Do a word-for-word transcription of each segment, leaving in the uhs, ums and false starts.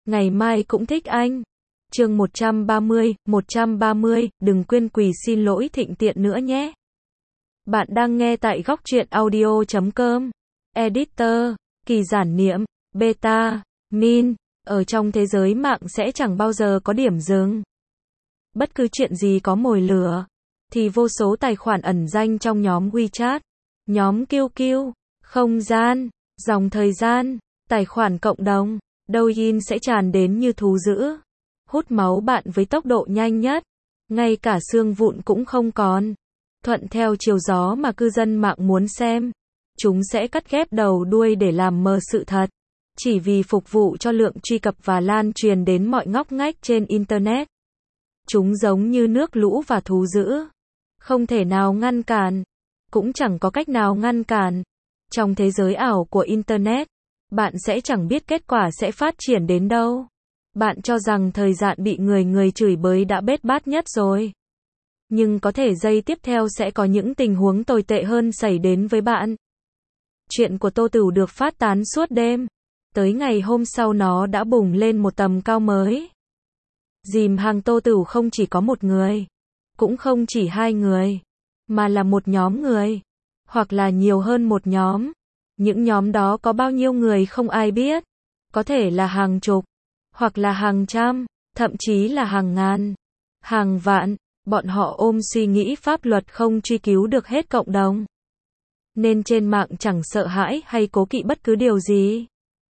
Ngày mai cũng thích anh. Chương một trăm ba mươi, một trăm ba mươi, đừng quên quỳ xin lỗi Thịnh Tiện nữa nhé. Bạn đang nghe tại góc truyện audio chấm com. Editor, kỳ giản niệm, beta, min, ở trong thế giới mạng sẽ chẳng bao giờ có điểm dừng. Bất cứ chuyện gì có mồi lửa, thì vô số tài khoản ẩn danh trong nhóm WeChat, nhóm quy quy, không gian, dòng thời gian, tài khoản cộng đồng, Douyin sẽ tràn đến như thú dữ, hút máu bạn với tốc độ nhanh nhất, ngay cả xương vụn cũng không còn. Thuận theo chiều gió mà cư dân mạng muốn xem, chúng sẽ cắt ghép đầu đuôi để làm mờ sự thật, chỉ vì phục vụ cho lượng truy cập và lan truyền đến mọi ngóc ngách trên Internet. Chúng giống như nước lũ và thú dữ, không thể nào ngăn cản, cũng chẳng có cách nào ngăn cản. Trong thế giới ảo của Internet, bạn sẽ chẳng biết kết quả sẽ phát triển đến đâu. Bạn cho rằng thời gian bị người người chửi bới đã bết bát nhất rồi. Nhưng có thể giây tiếp theo sẽ có những tình huống tồi tệ hơn xảy đến với bạn. Chuyện của Tô Tửu được phát tán suốt đêm. Tới ngày hôm sau nó đã bùng lên một tầm cao mới. Dìm hàng Tô Tửu không chỉ có một người, cũng không chỉ hai người, mà là một nhóm người, hoặc là nhiều hơn một nhóm. Những nhóm đó có bao nhiêu người không ai biết. Có thể là hàng chục, hoặc là hàng trăm, thậm chí là hàng ngàn, hàng vạn. Bọn họ ôm suy nghĩ pháp luật không truy cứu được hết cộng đồng. Nên trên mạng chẳng sợ hãi hay cố kỵ bất cứ điều gì.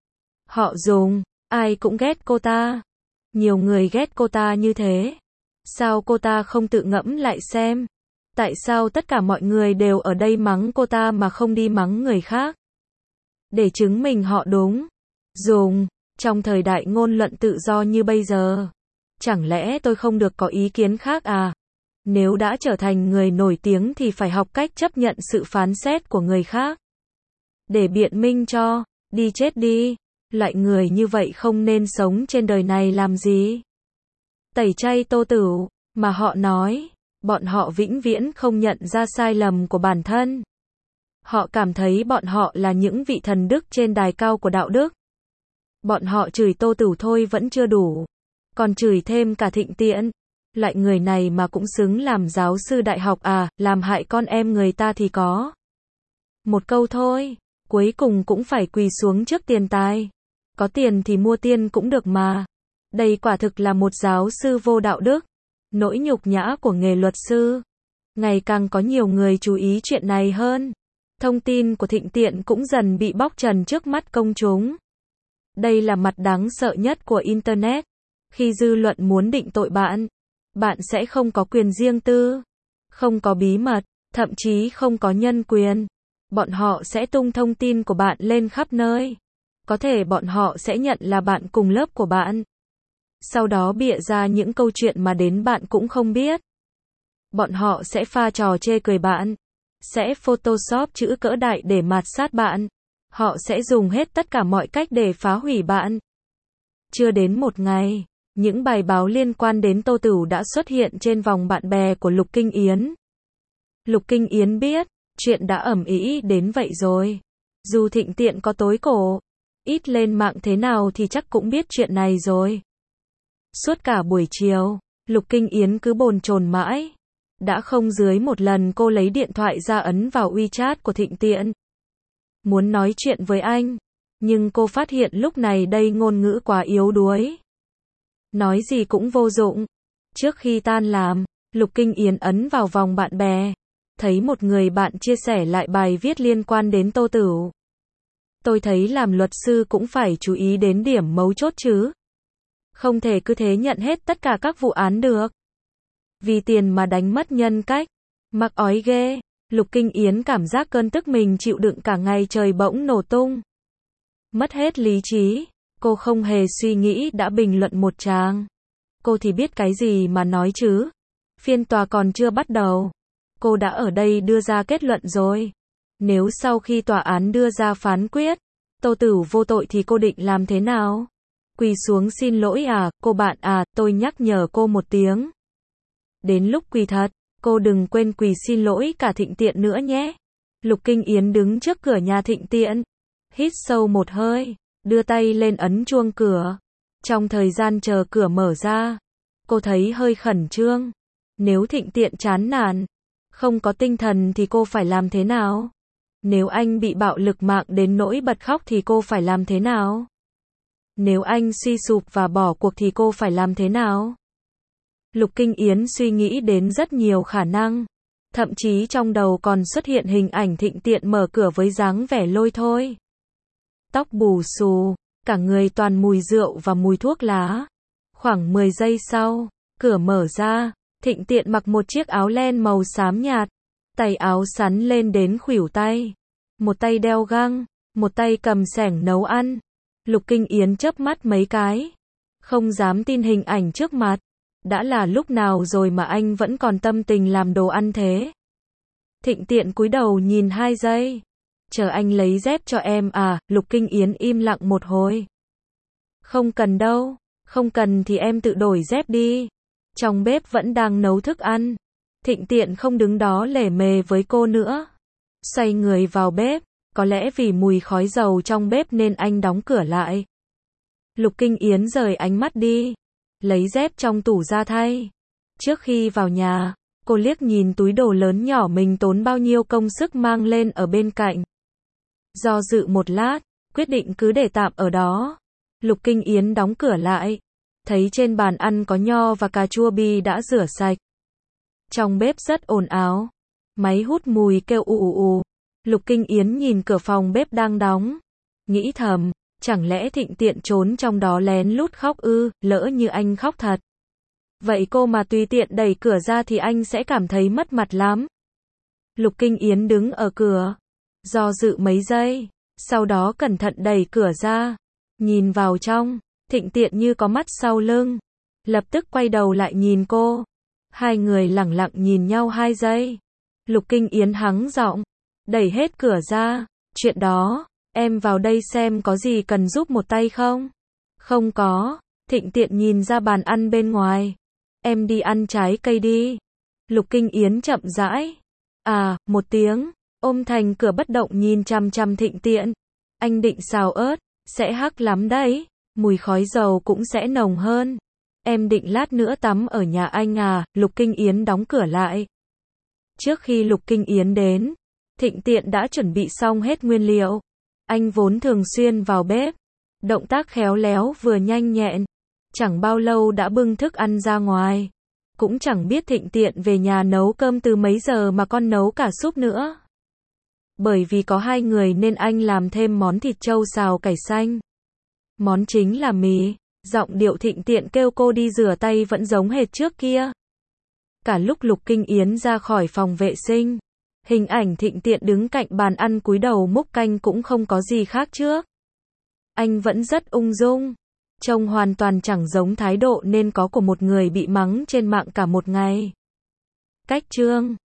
Họ dùng, ai cũng ghét cô ta. Nhiều người ghét cô ta như thế. Sao cô ta không tự ngẫm lại xem? Tại sao tất cả mọi người đều ở đây mắng cô ta mà không đi mắng người khác? Để chứng minh họ đúng. Dùng, trong thời đại ngôn luận tự do như bây giờ, chẳng lẽ tôi không được có ý kiến khác à? Nếu đã trở thành người nổi tiếng thì phải học cách chấp nhận sự phán xét của người khác. Để biện minh cho, đi chết đi. Loại người như vậy không nên sống trên đời này làm gì? Tẩy chay Tô Tửu, mà họ nói, bọn họ vĩnh viễn không nhận ra sai lầm của bản thân. Họ cảm thấy bọn họ là những vị thần đức trên đài cao của đạo đức. Bọn họ chửi Tô Tửu thôi vẫn chưa đủ, còn chửi thêm cả Thịnh Tiện. Loại người này mà cũng xứng làm giáo sư đại học à, làm hại con em người ta thì có. Một câu thôi, cuối cùng cũng phải quỳ xuống trước tiền tài. Có tiền thì mua tiên cũng được mà. Đây quả thực là một giáo sư vô đạo đức. Nỗi nhục nhã của nghề luật sư. Ngày càng có nhiều người chú ý chuyện này hơn. Thông tin của Thịnh Tiện cũng dần bị bóc trần trước mắt công chúng. Đây là mặt đáng sợ nhất của Internet. Khi dư luận muốn định tội bạn, bạn sẽ không có quyền riêng tư, không có bí mật, thậm chí không có nhân quyền. Bọn họ sẽ tung thông tin của bạn lên khắp nơi. Có thể bọn họ sẽ nhận là bạn cùng lớp của bạn. Sau đó bịa ra những câu chuyện mà đến bạn cũng không biết. Bọn họ sẽ pha trò chê cười bạn. Sẽ Photoshop chữ cỡ đại để mạt sát bạn. Họ sẽ dùng hết tất cả mọi cách để phá hủy bạn. Chưa đến một ngày, những bài báo liên quan đến Tô Tửu đã xuất hiện trên vòng bạn bè của Lục Kinh Yến. Lục Kinh Yến biết, chuyện đã ầm ĩ đến vậy rồi. Dù Thịnh Tiện có tối cổ, ít lên mạng thế nào thì chắc cũng biết chuyện này rồi. Suốt cả buổi chiều, Lục Kinh Yến cứ bồn chồn mãi. Đã không dưới một lần cô lấy điện thoại ra ấn vào WeChat của Thịnh Tiện. Muốn nói chuyện với anh, nhưng cô phát hiện lúc này đây ngôn ngữ quá yếu đuối. Nói gì cũng vô dụng. Trước khi tan làm, Lục Kinh Yến ấn vào vòng bạn bè. Thấy một người bạn chia sẻ lại bài viết liên quan đến Tô Tửu. Tôi thấy làm luật sư cũng phải chú ý đến điểm mấu chốt chứ. Không thể cứ thế nhận hết tất cả các vụ án được. Vì tiền mà đánh mất nhân cách. Mắc ói ghê. Lục Kinh Yến cảm giác cơn tức mình chịu đựng cả ngày trời bỗng nổ tung. Mất hết lý trí. Cô không hề suy nghĩ đã bình luận một tràng. Cô thì biết cái gì mà nói chứ. Phiên tòa còn chưa bắt đầu. Cô đã ở đây đưa ra kết luận rồi. Nếu sau khi tòa án đưa ra phán quyết, Tô Tửu vô tội thì cô định làm thế nào? Quỳ xuống xin lỗi à, cô bạn à, tôi nhắc nhở cô một tiếng. Đến lúc quỳ thật, cô đừng quên quỳ xin lỗi cả Thịnh Tiện nữa nhé. Lục Kinh Yến đứng trước cửa nhà Thịnh Tiện. Hít sâu một hơi, đưa tay lên ấn chuông cửa. Trong thời gian chờ cửa mở ra, cô thấy hơi khẩn trương. Nếu Thịnh Tiện chán nản, không có tinh thần thì cô phải làm thế nào? Nếu anh bị bạo lực mạng đến nỗi bật khóc thì cô phải làm thế nào? Nếu anh suy sụp và bỏ cuộc thì cô phải làm thế nào? Lục Kinh Yến suy nghĩ đến rất nhiều khả năng. Thậm chí trong đầu còn xuất hiện hình ảnh Thịnh Tiện mở cửa với dáng vẻ lôi thôi. Tóc bù xù, cả người toàn mùi rượu và mùi thuốc lá. Khoảng mười giây sau, cửa mở ra, Thịnh Tiện mặc một chiếc áo len màu xám nhạt, tay áo sắn lên đến khuỷu tay, một tay đeo găng, một tay cầm xẻng nấu ăn. Lục Kinh Yến chớp mắt mấy cái, không dám tin hình ảnh trước mặt. Đã là lúc nào rồi mà anh vẫn còn tâm tình làm đồ ăn thế? Thịnh Tiện cúi đầu nhìn hai giây. Chờ anh lấy dép cho em à? Lục Kinh Yến im lặng một hồi. Không cần đâu, không cần thì em tự đổi dép đi. Trong bếp vẫn đang nấu thức ăn. Thịnh Tiện không đứng đó lề mề với cô nữa. Xoay người vào bếp, có lẽ vì mùi khói dầu trong bếp nên anh đóng cửa lại. Lục Kinh Yến rời ánh mắt đi, lấy dép trong tủ ra thay. Trước khi vào nhà, cô liếc nhìn túi đồ lớn nhỏ mình tốn bao nhiêu công sức mang lên ở bên cạnh. Do dự một lát, quyết định cứ để tạm ở đó. Lục Kinh Yến đóng cửa lại, thấy trên bàn ăn có nho và cà chua bi đã rửa sạch. Trong bếp rất ồn ào, máy hút mùi kêu ù ù ù. Lục Kinh Yến nhìn cửa phòng bếp đang đóng, nghĩ thầm, chẳng lẽ Thịnh Tiện trốn trong đó lén lút khóc ư? Lỡ như anh khóc thật, vậy cô mà tùy tiện đẩy cửa ra thì anh sẽ cảm thấy mất mặt lắm. Lục Kinh Yến đứng ở cửa, do dự mấy giây, sau đó cẩn thận đẩy cửa ra, nhìn vào trong. Thịnh Tiện như có mắt sau lưng, lập tức quay đầu lại nhìn cô. Hai người lẳng lặng nhìn nhau hai giây. Lục Kinh Yến hắng giọng, đẩy hết cửa ra. Chuyện đó, em vào đây xem có gì cần giúp một tay không? Không có. Thịnh Tiện nhìn ra bàn ăn bên ngoài. Em đi ăn trái cây đi. Lục Kinh Yến chậm rãi. À, một tiếng. Ôm thành cửa bất động nhìn chằm chằm Thịnh Tiện. Anh định xào ớt, sẽ hắc lắm đấy. Mùi khói dầu cũng sẽ nồng hơn. Em định lát nữa tắm ở nhà anh à? Lục Kinh Yến đóng cửa lại. Trước khi Lục Kinh Yến đến, Thịnh Tiện đã chuẩn bị xong hết nguyên liệu. Anh vốn thường xuyên vào bếp, động tác khéo léo vừa nhanh nhẹn. Chẳng bao lâu đã bưng thức ăn ra ngoài. Cũng chẳng biết Thịnh Tiện về nhà nấu cơm từ mấy giờ mà con nấu cả súp nữa. Bởi vì có hai người nên anh làm thêm món thịt trâu xào cải xanh. Món chính là mì. Giọng điệu Thịnh Tiện kêu cô đi rửa tay vẫn giống hệt trước kia. Cả lúc Lục Kinh Yến ra khỏi phòng vệ sinh, hình ảnh Thịnh Tiện đứng cạnh bàn ăn cúi đầu múc canh cũng không có gì khác trước. Anh vẫn rất ung dung, trông hoàn toàn chẳng giống thái độ nên có của một người bị mắng trên mạng cả một ngày. Cách chương